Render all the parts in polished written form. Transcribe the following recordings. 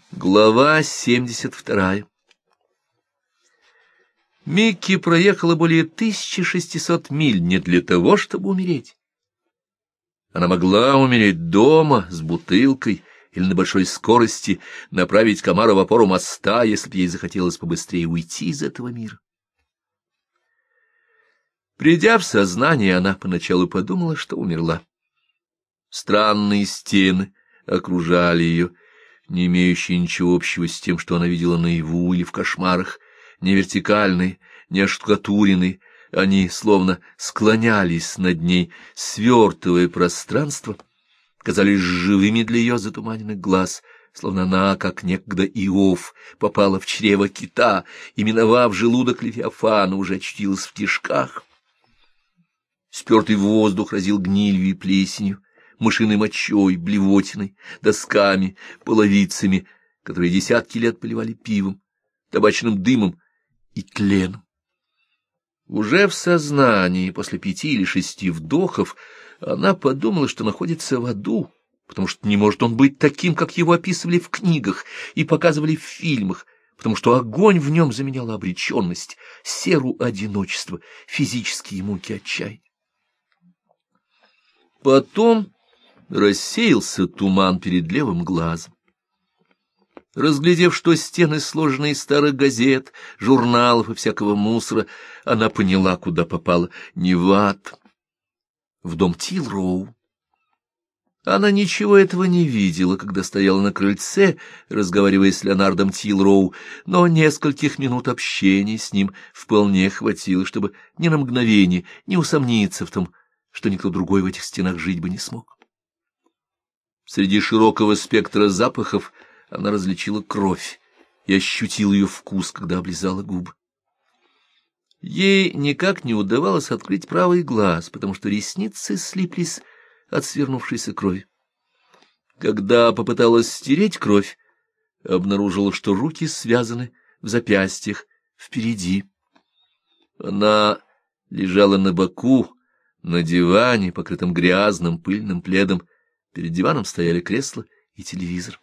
Глава 72. Микки проехала более 1600 миль не для того, чтобы умереть. Она могла умереть дома с бутылкой или на большой скорости направить комара в опору моста, если бы ей захотелось побыстрее уйти из этого мира. Придя в сознание, она поначалу подумала, что умерла. Странные стены окружали ее, не имеющие ничего общего с тем, что она видела наяву или в кошмарах, не вертикальные, не оштукатуренные, они словно склонялись над ней, свертывая пространство, казались живыми для ее затуманенных глаз, словно она, как некогда Иов, попала в чрево кита и, миновав желудок Левиафана, уже очутилась в кишках. Спертый воздух разил гнилью и плесенью, мышиной мочой, блевотиной, досками, половицами, которые десятки лет поливали пивом, табачным дымом и тленом. Уже в сознании, после 5 или 6 вдохов, она подумала, что находится в аду, потому что не может он быть таким, как его описывали в книгах и показывали в фильмах, потому что огонь в нем заменял обреченность, серу одиночества, физические муки отчаяния. Потом рассеялся туман перед левым глазом. Разглядев, что стены сложены из старых газет, журналов и всякого мусора, она поняла, куда попала: не в ад, в дом Тилроу. Она ничего этого не видела, когда стояла на крыльце, разговаривая с Леонардом Тилроу, но нескольких минут общения с ним вполне хватило, чтобы ни на мгновение не усомниться в том, что никто другой в этих стенах жить бы не смог. Среди широкого спектра запахов она различила кровь и ощутила ее вкус, когда облизала губы. Ей никак не удавалось открыть правый глаз, потому что ресницы слиплись от свернувшейся крови. Когда попыталась стереть кровь, обнаружила, что руки связаны в запястьях впереди. Она лежала на боку, на диване, покрытом грязным пыльным пледом. Перед диваном стояли кресло и телевизор.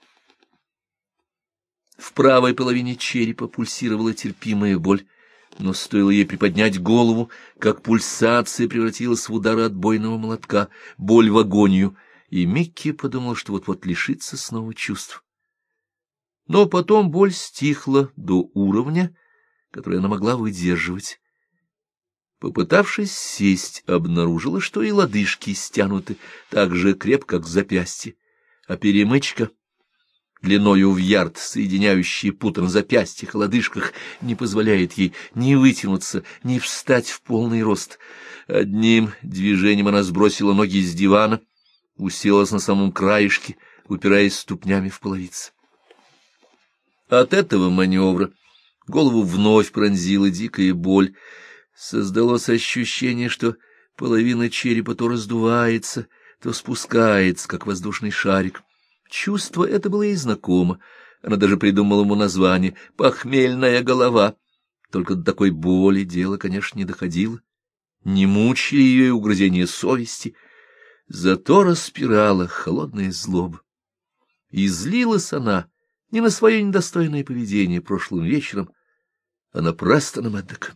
В правой половине черепа пульсировала терпимая боль, но стоило ей приподнять голову, как пульсация превратилась в удары отбойного молотка, боль в агонию, и Микки подумал, что вот-вот лишится снова чувств. Но потом боль стихла до уровня, который она могла выдерживать. Попытавшись сесть, обнаружила, что и лодыжки стянуты так же крепко, как запястье, а перемычка длиною в ярд, соединяющая путы на запястьях и лодыжках, не позволяет ей ни вытянуться, ни встать в полный рост. Одним движением она сбросила ноги с дивана, уселась на самом краешке, упираясь ступнями в половицы. От этого маневра голову вновь пронзила дикая боль. Создалось ощущение, что половина черепа то раздувается, то спускается, как воздушный шарик. Чувство это было ей знакомо. Она даже придумала ему название — «похмельная голова». Только до такой боли дело, конечно, не доходило. Не мучили ее и угрызения совести, зато распирала холодная злоба. И злилась она не на свое недостойное поведение прошлым вечером, а на Престона Мэддока.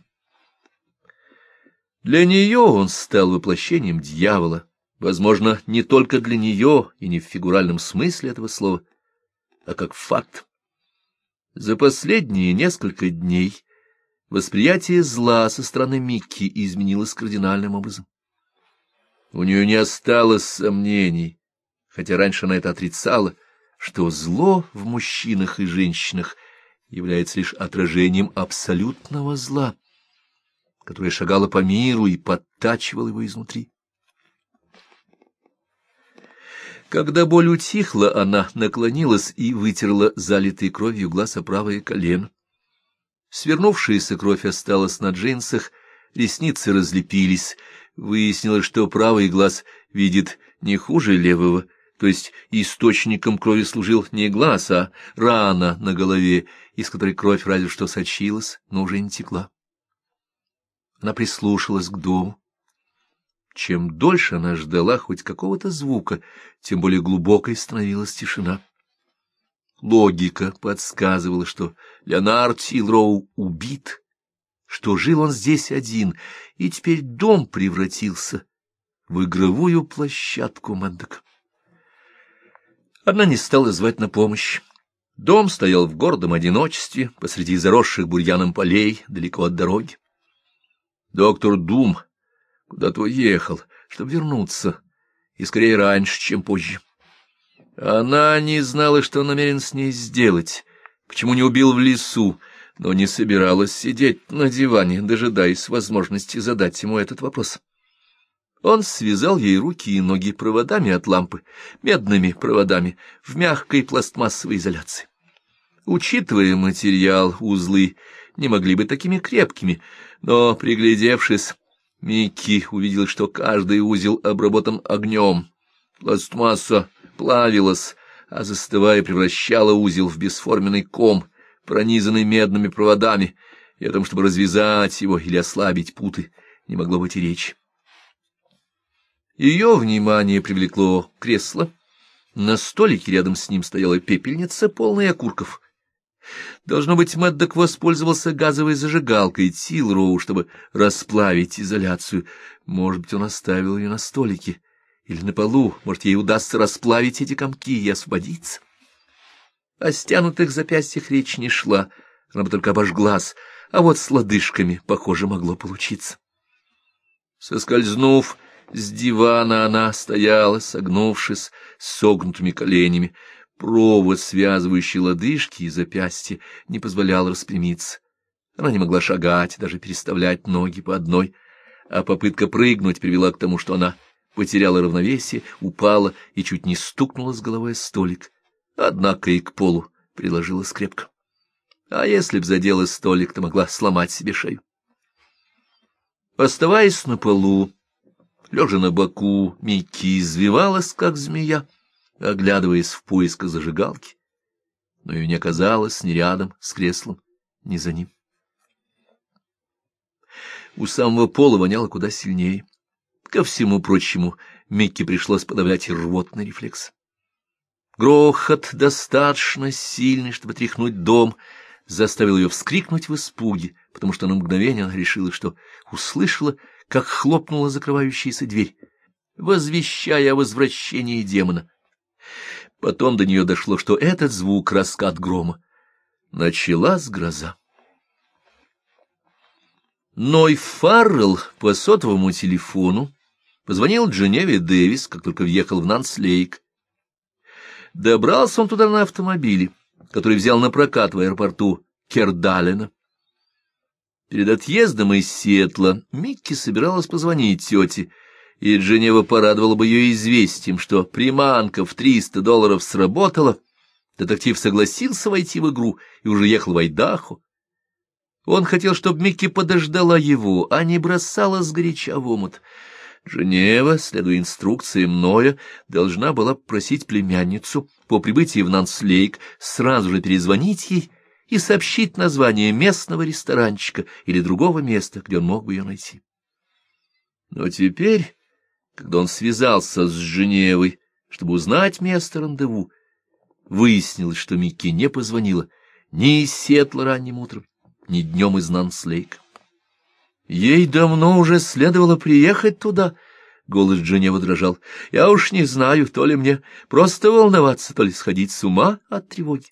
Для нее он стал воплощением дьявола, возможно, не только для нее и не в фигуральном смысле этого слова, а как факт. За последние несколько дней восприятие зла со стороны Микки изменилось кардинальным образом. У нее не осталось сомнений, хотя раньше она это отрицала, что зло в мужчинах и женщинах является лишь отражением абсолютного зла, которое шагало по миру и подтачивало его изнутри. Когда боль утихла, она наклонилась и вытерла залитый кровью глаз о правое колено. Свернувшаяся кровь осталась на джинсах, ресницы разлепились. Выяснилось, что правый глаз видит не хуже левого, то есть источником крови служил не глаз, а рана на голове, из которой кровь разве что сочилась, но уже не текла. Она прислушалась к дому. Чем дольше она ждала хоть какого-то звука, тем более глубокой становилась тишина. Логика подсказывала, что Леонард Тилроу убит, что жил он здесь один, и теперь дом превратился в игровую площадку Мэддока. Она не стала звать на помощь. Дом стоял в гордом одиночестве посреди заросших бурьяном полей, далеко от дороги. Доктор Дум куда-то уехал, чтобы вернуться, и скорее раньше, чем позже. Она не знала, что он намерен с ней сделать, почему не убил в лесу, но не собиралась сидеть на диване, дожидаясь возможности задать ему этот вопрос. Он связал ей руки и ноги проводами от лампы, медными проводами, в мягкой пластмассовой изоляции. Учитывая материал, узлы не могли быть такими крепкими, но, приглядевшись, Микки увидел, что каждый узел обработан огнем. Пластмасса плавилась, а застывая превращала узел в бесформенный ком, пронизанный медными проводами, и о том, чтобы развязать его или ослабить путы, не могло быть и речи. Ее внимание привлекло кресло. На столике рядом с ним стояла пепельница, полная окурков. Должно быть, Мэддок воспользовался газовой зажигалкой Тилроу, чтобы расплавить изоляцию. Может быть, он оставил ее на столике или на полу. Может, ей удастся расплавить эти комки и освободиться. О стянутых запястьях речь не шла, она бы только обожглась, а вот с лодыжками, похоже, могло получиться. Соскользнув с дивана, она стояла, согнувшись, с согнутыми коленями. Провод, связывающий лодыжки и запястья, не позволял распрямиться. Она не могла шагать, даже переставлять ноги по одной, а попытка прыгнуть привела к тому, что она потеряла равновесие, упала и чуть не стукнула с головой о столик. Однако и к полу приложилась крепко. А если б задела столик, то могла сломать себе шею. Оставаясь на полу, лежа на боку, Микки извивалась, как змея, оглядываясь в поисках зажигалки, но ее не оказалось ни рядом с креслом, ни за ним. У самого пола воняло куда сильнее. Ко всему прочему, Микки пришлось подавлять и рвотный рефлекс. Грохот, достаточно сильный, чтобы тряхнуть дом, заставил ее вскрикнуть в испуге, потому что на мгновение она решила, что услышала, как хлопнула закрывающаяся дверь, возвещая о возвращении демона. Потом до нее дошло, что этот звук — раскат грома. Началась гроза. Ной Фаррелл по сотовому телефону позвонил Дженеве Дэвис, как только въехал в Нанс-Лейк. Добрался он туда на автомобиле, который взял на прокат в аэропорту Кердалена. Перед отъездом из Сиэтла Микки собиралась позвонить тете, и Дженева порадовала бы ее известием, что приманка в $300 сработала. Детектив согласился войти в игру и уже ехал в Айдахо. Он хотел, чтобы Микки подождала его, а не бросала сгоряча в омут. Дженева, следуя инструкциям Ноя, должна была попросить племянницу по прибытии в Нанс-Лейк сразу же перезвонить ей и сообщить название местного ресторанчика или другого места, где он мог бы ее найти. Но теперь, когда он связался с Женевой, чтобы узнать место рандеву, выяснилось, что Микки не позвонила ни из Сиэтла ранним утром, ни днем из Нанс-Лейка. Ей давно уже следовало приехать туда. Голос Женевы дрожал. Я уж не знаю, то ли мне просто волноваться, то ли сходить с ума от тревоги.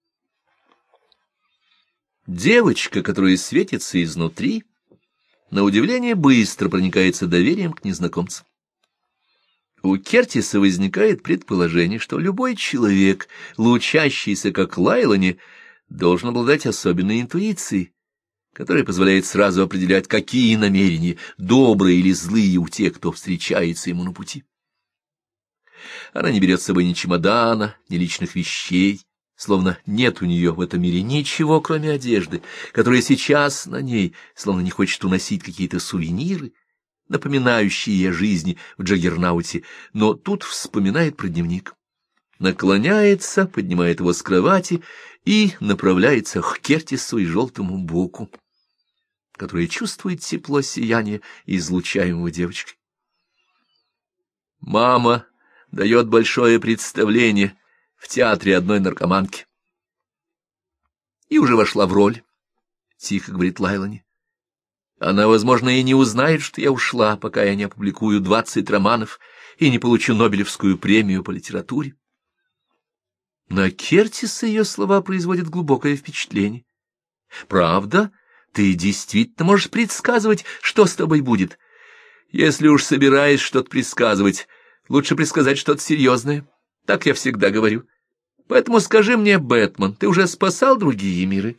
Девочка, которая светится изнутри, на удивление быстро проникается доверием к незнакомцам. У Кертиса возникает предположение, что любой человек, лучащийся как Лайлани, должен обладать особенной интуицией, которая позволяет сразу определять, какие намерения, добрые или злые, у тех, кто встречается ему на пути. Она не берет с собой ни чемодана, ни личных вещей, словно нет у нее в этом мире ничего, кроме одежды, которая сейчас на ней, словно не хочет уносить какие-то сувениры, напоминающие ей о жизни в Джаггернауте, но тут вспоминает про дневник. Наклоняется, поднимает его с кровати и направляется к Кертису и желтому боку, который чувствует тепло сияния, излучаемого девочкой. Мама дает большое представление в театре одной наркоманки. и уже вошла в роль, — тихо говорит Лайлани. Она, возможно, и не узнает, что я ушла, пока я не опубликую 20 романов и не получу Нобелевскую премию по литературе. На Кертиса ее слова производят глубокое впечатление. Правда, ты действительно можешь предсказывать, что с тобой будет. Если уж собираешься что-то предсказывать, лучше предсказать что-то серьезное. Так я всегда говорю. Поэтому скажи мне, Бэтмен, ты уже спасал другие миры?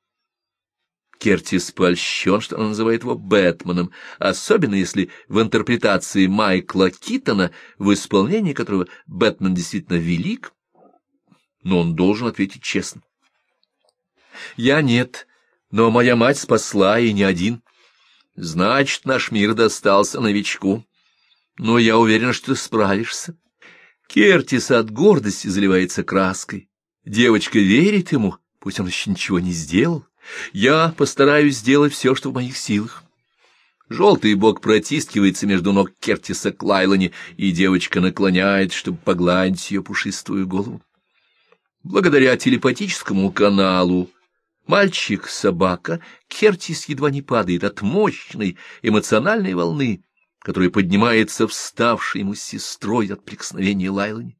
Кертис польщен, что она называет его Бэтменом, особенно если в интерпретации Майкла Китона, в исполнении которого Бэтмен действительно велик, но он должен ответить честно. Я нет, но моя мать спасла, и не один. Значит, наш мир достался новичку. Но я уверен, что ты справишься. Кертис от гордости заливается краской. Девочка верит ему, пусть он еще ничего не сделал. Я постараюсь сделать все, что в моих силах. Желтый бок протискивается между ног Кертиса к Лайлани, и девочка наклоняет, чтобы погладить ее пушистую голову. Благодаря телепатическому каналу мальчик-собака Кертис едва не падает от мощной эмоциональной волны, которая поднимается вставшей ему с сестрой от прикосновения Лайлани.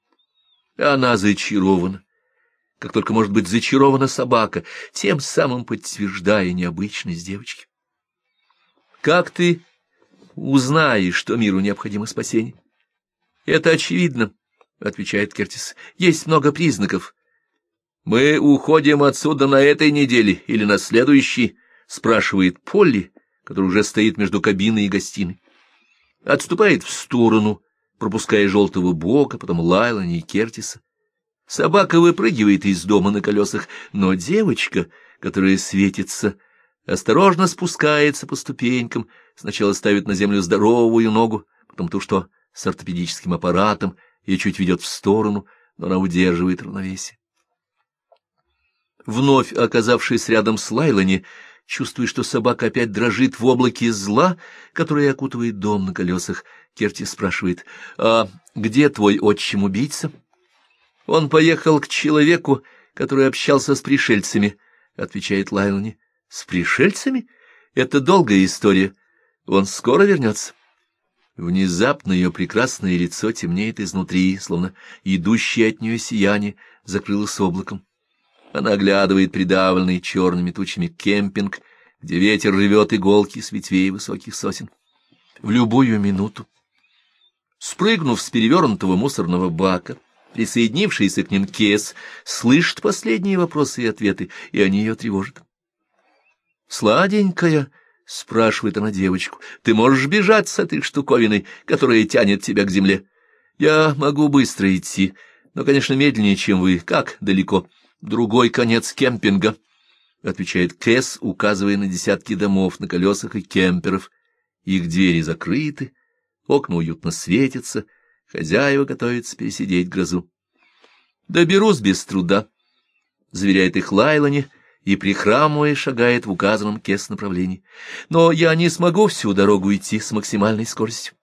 Она зачарована, как только может быть зачарована собака, тем самым подтверждая необычность девочки. Как ты узнаешь, что миру необходимо спасение? Это очевидно, — отвечает Кертис. Есть много признаков. Мы уходим отсюда на этой неделе или на следующей, — спрашивает Полли, который уже стоит между кабиной и гостиной. Отступает в сторону, пропуская желтого бока, потом Лайлани и Кертиса. Собака выпрыгивает из дома на колесах, но девочка, которая светится, осторожно спускается по ступенькам, сначала ставит на землю здоровую ногу, потом ту, что с ортопедическим аппаратом, ее чуть ведет в сторону, но она удерживает равновесие. Вновь оказавшись рядом с Лайлани, чувствуя, что собака опять дрожит в облаке зла, которое окутывает дом на колесах, Кертис спрашивает: «А где твой отчим-убийца?» «Он поехал к человеку, который общался с пришельцами», — отвечает Лайлани. «С пришельцами? Это долгая история. Он скоро вернется». Внезапно ее прекрасное лицо темнеет изнутри, словно идущее от нее сияние закрылось облаком. Она оглядывает придавленный черными тучами кемпинг, где ветер рвет иголки с ветвей высоких сосен. В любую минуту, спрыгнув с перевернутого мусорного бака, присоединившийся к ним Кес слышит последние вопросы и ответы, и они ее тревожат. «Сладенькая», — спрашивает она девочку, — «ты можешь бежать с этой штуковиной, которая тянет тебя к земле? Я могу быстро идти, но, конечно, медленнее, чем вы. Как далеко?» «Другой конец кемпинга», — отвечает Кэс, указывая на десятки домов на колесах и кемперов. Их двери закрыты, окна уютно светятся, хозяева готовятся пересидеть грозу. «Доберусь без труда», — заверяет их Лайлани, и, прихрамывая, шагает в указанном Кэс направлении. «Но я не смогу всю дорогу идти с максимальной скоростью».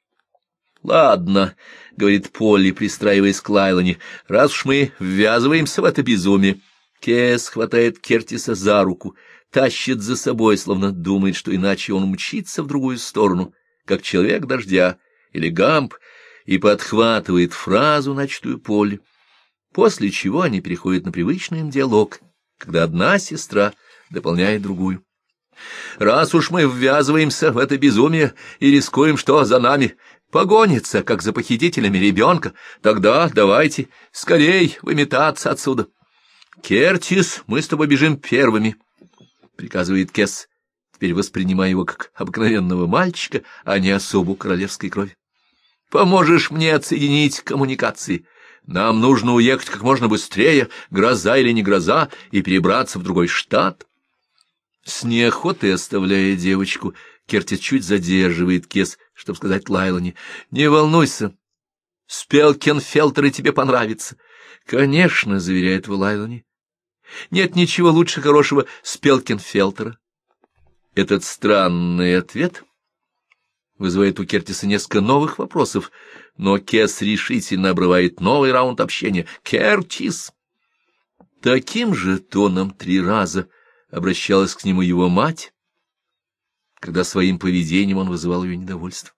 «Ладно», — говорит Полли, пристраиваясь к Лайлани, — «раз уж мы ввязываемся в это безумие». Кэс хватает Кертиса за руку, тащит за собой, словно думает, что иначе он мчится в другую сторону, как человек дождя или Гамп, и подхватывает фразу, начатую Полли, после чего они переходят на привычный им диалог, когда одна сестра дополняет другую. «Раз уж мы ввязываемся в это безумие и рискуем, что за нами погонится, как за похитителями ребенка, тогда давайте скорей выметаться отсюда. Кертис, мы с тобой бежим первыми», — приказывает Кэс, теперь воспринимая его как обыкновенного мальчика, а не особу королевской крови. «Поможешь мне отсоединить коммуникации. Нам нужно уехать как можно быстрее, гроза или не гроза, и перебраться в другой штат». С неохотой оставляя девочку, Кертис чуть задерживает Кэс, чтобы сказать Лайлани: «Не волнуйся, Спелкенфелтеры тебе понравится». «Конечно», — заверяет его Лайлани. «Нет ничего лучше хорошего Спелкенфелтера». Этот странный ответ вызывает у Кертиса несколько новых вопросов, но Кэс решительно обрывает новый раунд общения. «Кертис!» Таким же тоном 3 раза обращалась к нему его мать, когда своим поведением он вызывал ее недовольство.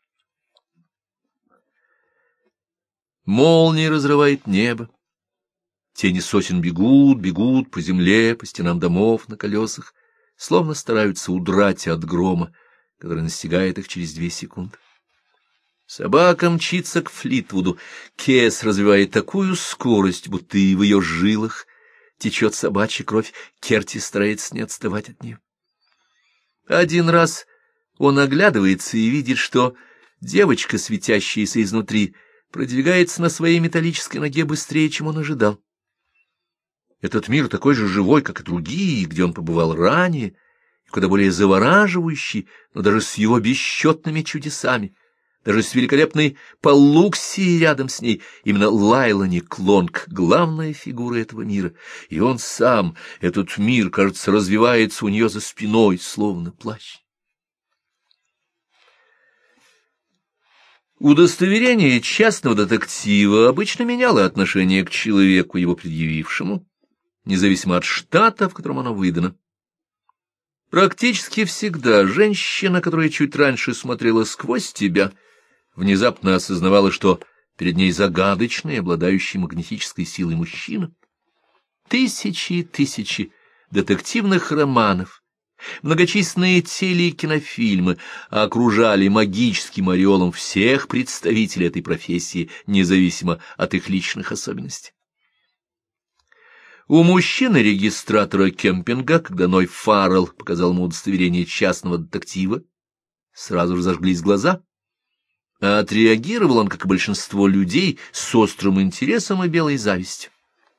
Молния разрывает небо. Тени сосен бегут, бегут по земле, по стенам домов на колесах, словно стараются удрать от грома, который настигает их через 2 секунды. Собака мчится к Флитвуду. Кес развивает такую скорость, будто и в ее жилах течет собачья кровь. Керти старается не отставать от нее. Один раз он оглядывается и видит, что девочка, светящаяся изнутри, продвигается на своей металлической ноге быстрее, чем он ожидал. Этот мир такой же живой, как и другие, где он побывал ранее, и куда более завораживающий, но даже с его бесчетными чудесами, даже с великолепной Паллуксией рядом с ней, именно Лайлани Клонг — главная фигура этого мира, и он сам, этот мир, кажется, развивается у нее за спиной, словно плащ. Удостоверение частного детектива обычно меняло отношение к человеку, его предъявившему, независимо от штата, в котором оно выдано. Практически всегда женщина, которая чуть раньше смотрела сквозь тебя, внезапно осознавала, что перед ней загадочный, обладающий магнетической силой мужчина. Тысячи и тысячи детективных романов, многочисленные теле- и кинофильмы окружали магическим ореолом всех представителей этой профессии, независимо от их личных особенностей. У мужчины-регистратора кемпинга, когда Ной Фаррелл показал ему удостоверение частного детектива, сразу же зажглись глаза, а отреагировал он, как и большинство людей, с острым интересом и белой завистью.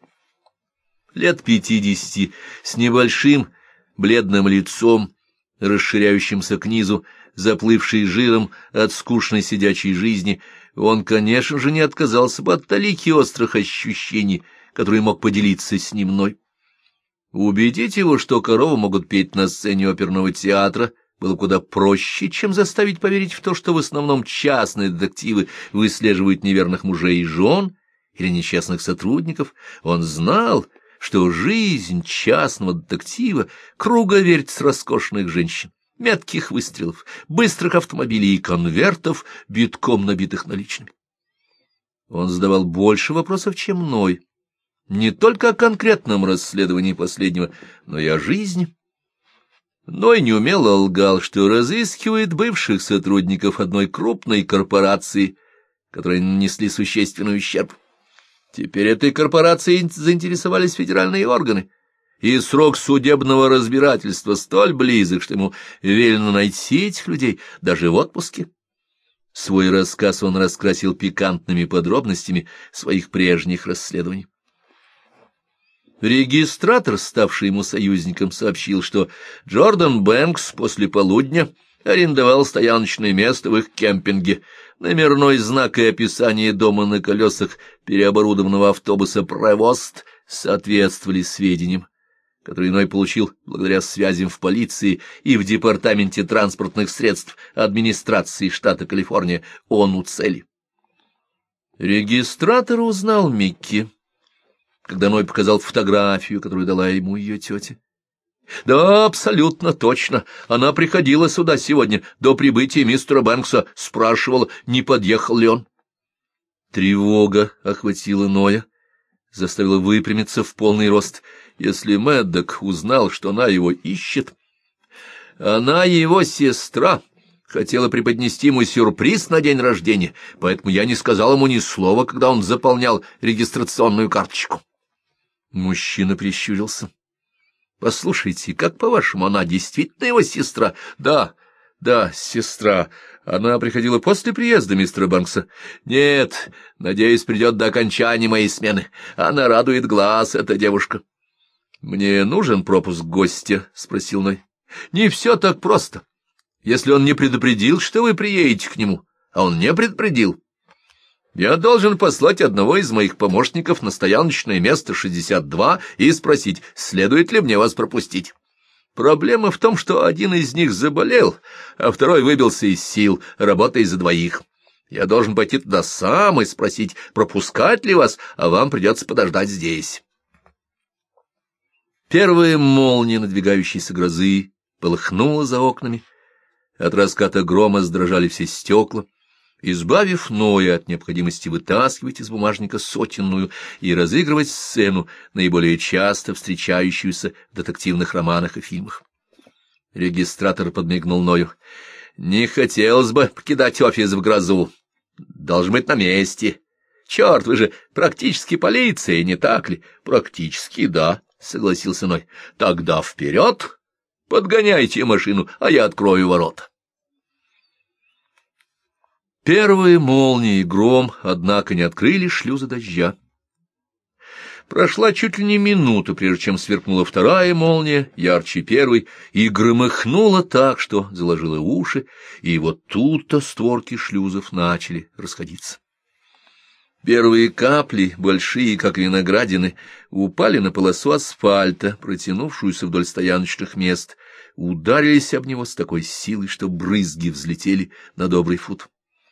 Лет 50, с небольшим бледным лицом, расширяющимся к низу, заплывший жиром от скучной сидячей жизни, он, конечно же, не отказался бы от талики острых ощущений, который мог поделиться с ним мной. Убедить его, что коровы могут петь на сцене оперного театра, было куда проще, чем заставить поверить в то, что в основном частные детективы выслеживают неверных мужей и жен или несчастных сотрудников. Он знал, что жизнь частного детектива — круговерть с роскошных женщин, метких выстрелов, быстрых автомобилей и конвертов, битком набитых наличными. Он задавал больше вопросов, чем Ной. Не только о конкретном расследовании последнего, но и о жизни. Ной неумело лгал, что разыскивает бывших сотрудников одной крупной корпорации, которые нанесли существенный ущерб. Теперь этой корпорацией заинтересовались федеральные органы, и срок судебного разбирательства столь близок, что ему велено найти этих людей даже в отпуске. Свой рассказ он раскрасил пикантными подробностями своих прежних расследований. Регистратор, ставший ему союзником, сообщил, что Джордан Бэнкс после полудня арендовал стояночное место в их кемпинге. Номерной знак и описание дома на колесах переоборудованного автобуса «Провост» соответствовали сведениям, которые Ной получил благодаря связям в полиции и в департаменте транспортных средств администрации штата Калифорния ОНУ-цели. Регистратор узнал Микки, когда Ной показал фотографию, которую дала ему ее тетя. Да, абсолютно точно. Она приходила сюда сегодня, до прибытия мистера Бэнкса, спрашивала, не подъехал ли он. Тревога охватила Ноя, заставила выпрямиться в полный рост. Если Мэддок узнал, что она его ищет... Она его сестра, хотела преподнести ему сюрприз на день рождения, поэтому я не сказал ему ни слова, когда он заполнял регистрационную карточку. Мужчина прищурился. — Послушайте, как, по-вашему, она действительно его сестра? — Да, сестра. Она приходила после приезда мистера Бэнкса. — Нет, надеюсь, придет до окончания моей смены. Она радует глаз, эта девушка. — Мне нужен пропуск гостя? — спросил Ной. — Не все так просто. Если он не предупредил, что вы приедете к нему, а он не предупредил, я должен послать одного из моих помощников на стояночное место 62 и спросить, следует ли мне вас пропустить. Проблема в том, что один из них заболел, а второй выбился из сил, работая за двоих. Я должен пойти туда сам и спросить, пропускать ли вас, а вам придется подождать здесь. Первая молния надвигающейся грозы полыхнула за окнами, от раската грома задрожали все стекла, избавив Ноя от необходимости вытаскивать из бумажника сотенную и разыгрывать сцену, наиболее часто встречающуюся в детективных романах и фильмах. Регистратор подмигнул Ною. — Не хотелось бы покидать офис в грозу. Должен быть на месте. Черт, вы же практически полиция, не так ли? — Практически, да, — согласился Ной. — Тогда вперед! Подгоняйте машину, а я открою ворота. Первые молнии и гром, однако, не открыли шлюза дождя. Прошла чуть ли не минута, прежде чем сверкнула вторая молния, ярче первой, и громыхнула так, что заложила уши, и вот тут-то створки шлюзов начали расходиться. Первые капли, большие, как виноградины, упали на полосу асфальта, протянувшуюся вдоль стояночных мест, ударились об него с такой силой, что брызги взлетели на добрый фут.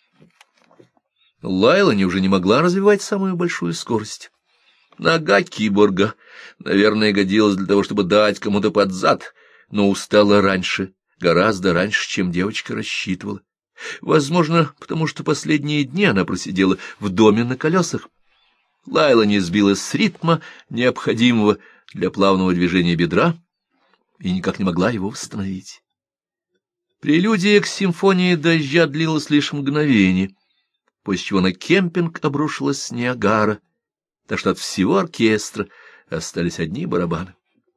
Лайлани уже не могла развивать самую большую скорость. Нога киборга, наверное, годилась для того, чтобы дать кому-то под зад, но устала раньше, гораздо раньше, чем девочка рассчитывала. Возможно, потому что последние дни она просидела в доме на колесах. Лайлани сбилась с ритма, необходимого для плавного движения бедра, и никак не могла его восстановить. Прелюдия к симфонии дождя длилась лишь мгновение, после чего на кемпинг обрушилась Ниагара, так что от всего оркестра остались одни барабаны.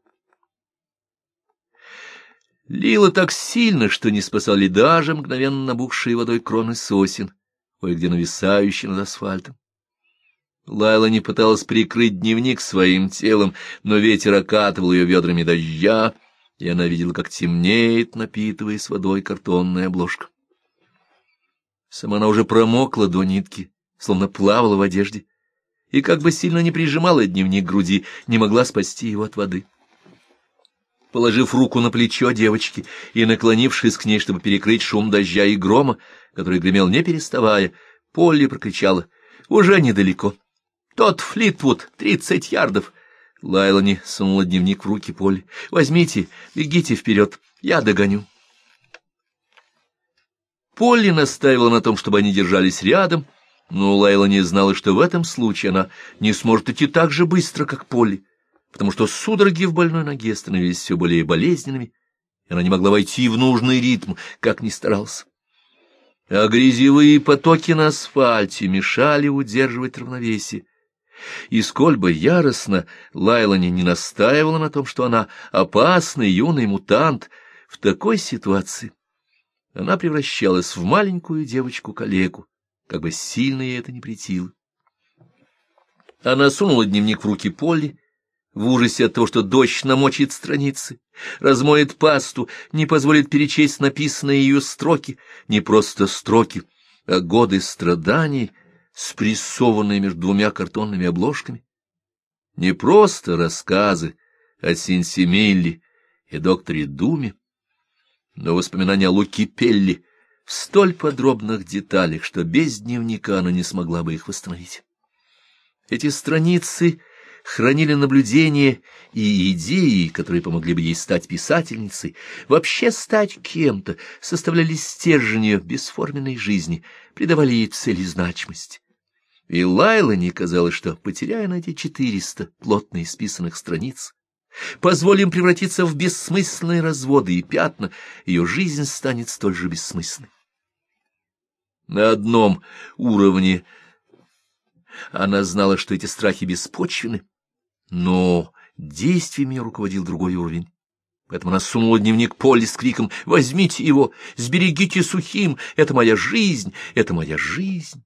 Лило так сильно, что не спасали даже мгновенно набухшие водой кроны сосен, кое-где нависающие над асфальтом. Лайлани пыталась прикрыть дневник своим телом, но ветер окатывал ее ведрами дождя, и она видела, как темнеет, напитываясь водой, картонная обложка. Сама она уже промокла до нитки, словно плавала в одежде, и как бы сильно не прижимала дневник к груди, не могла спасти его от воды. Положив руку на плечо девочки и наклонившись к ней, чтобы перекрыть шум дождя и грома, который гремел не переставая, Полли прокричала: «Уже недалеко. Тот Флитвуд, 30 ярдов». Лайлани сунула дневник в руки Полли. «Возьмите, бегите вперед, я догоню». Полли настаивала на том, чтобы они держались рядом, но Лайлани знала, что в этом случае она не сможет идти так же быстро, как Полли, потому что судороги в больной ноге становились все более болезненными, и она не могла войти в нужный ритм, как ни старался. А грязевые потоки на асфальте мешали удерживать равновесие. И сколь бы яростно Лайлани не настаивала на том, что она опасный юный мутант, в такой ситуации она превращалась в маленькую девочку-калеку, как бы сильно ей это ни претило. Она сунула дневник в руки Полли, в ужасе от того, что дождь намочит страницы, размоет пасту, не позволит перечесть написанные ее строки, не просто строки, а годы страданий, спрессованные между двумя картонными обложками. Не просто рассказы о Синсимилле и докторе Думе, но воспоминания о Луки Пелли в столь подробных деталях, что без дневника она не смогла бы их восстановить. Эти страницы хранили наблюдения и идеи, которые помогли бы ей стать писательницей, вообще стать кем-то, составляли стержень ее бесформенной жизни, придавали ей цель и значимость. И Лайлани казалось, что, потеряя на эти 400 плотно исписанных страниц, позволим превратиться в бессмысленные разводы и пятна, ее жизнь станет столь же бессмысленной. На одном уровне она знала, что эти страхи беспочвены, но действиями руководил другой уровень. Поэтому она сунула дневник Полли с криком: «Возьмите его, сберегите сухим, это моя жизнь, это моя жизнь».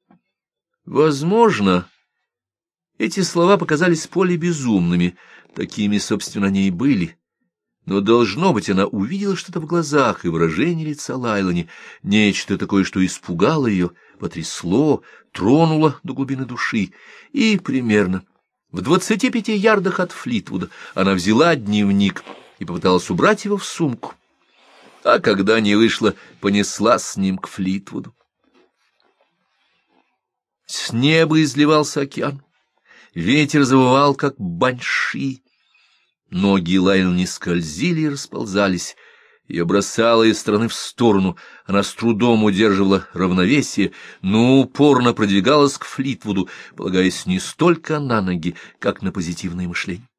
Возможно, эти слова показались Полли безумными, такими, собственно, они и были. Но, должно быть, она увидела что-то в глазах и выражение лица Лайлани, нечто такое, что испугало ее, потрясло, тронуло до глубины души, и примерно в 25 ярдах от Флитвуда она взяла дневник и попыталась убрать его в сумку, а когда не вышло, понесла с ним к Флитвуду. С неба изливался океан, ветер завывал, как банши. Ноги Лайл не скользили и расползались. Ее бросало из стороны в сторону, она с трудом удерживала равновесие, но упорно продвигалась к Флитвуду, полагаясь не столько на ноги, как на позитивное мышление.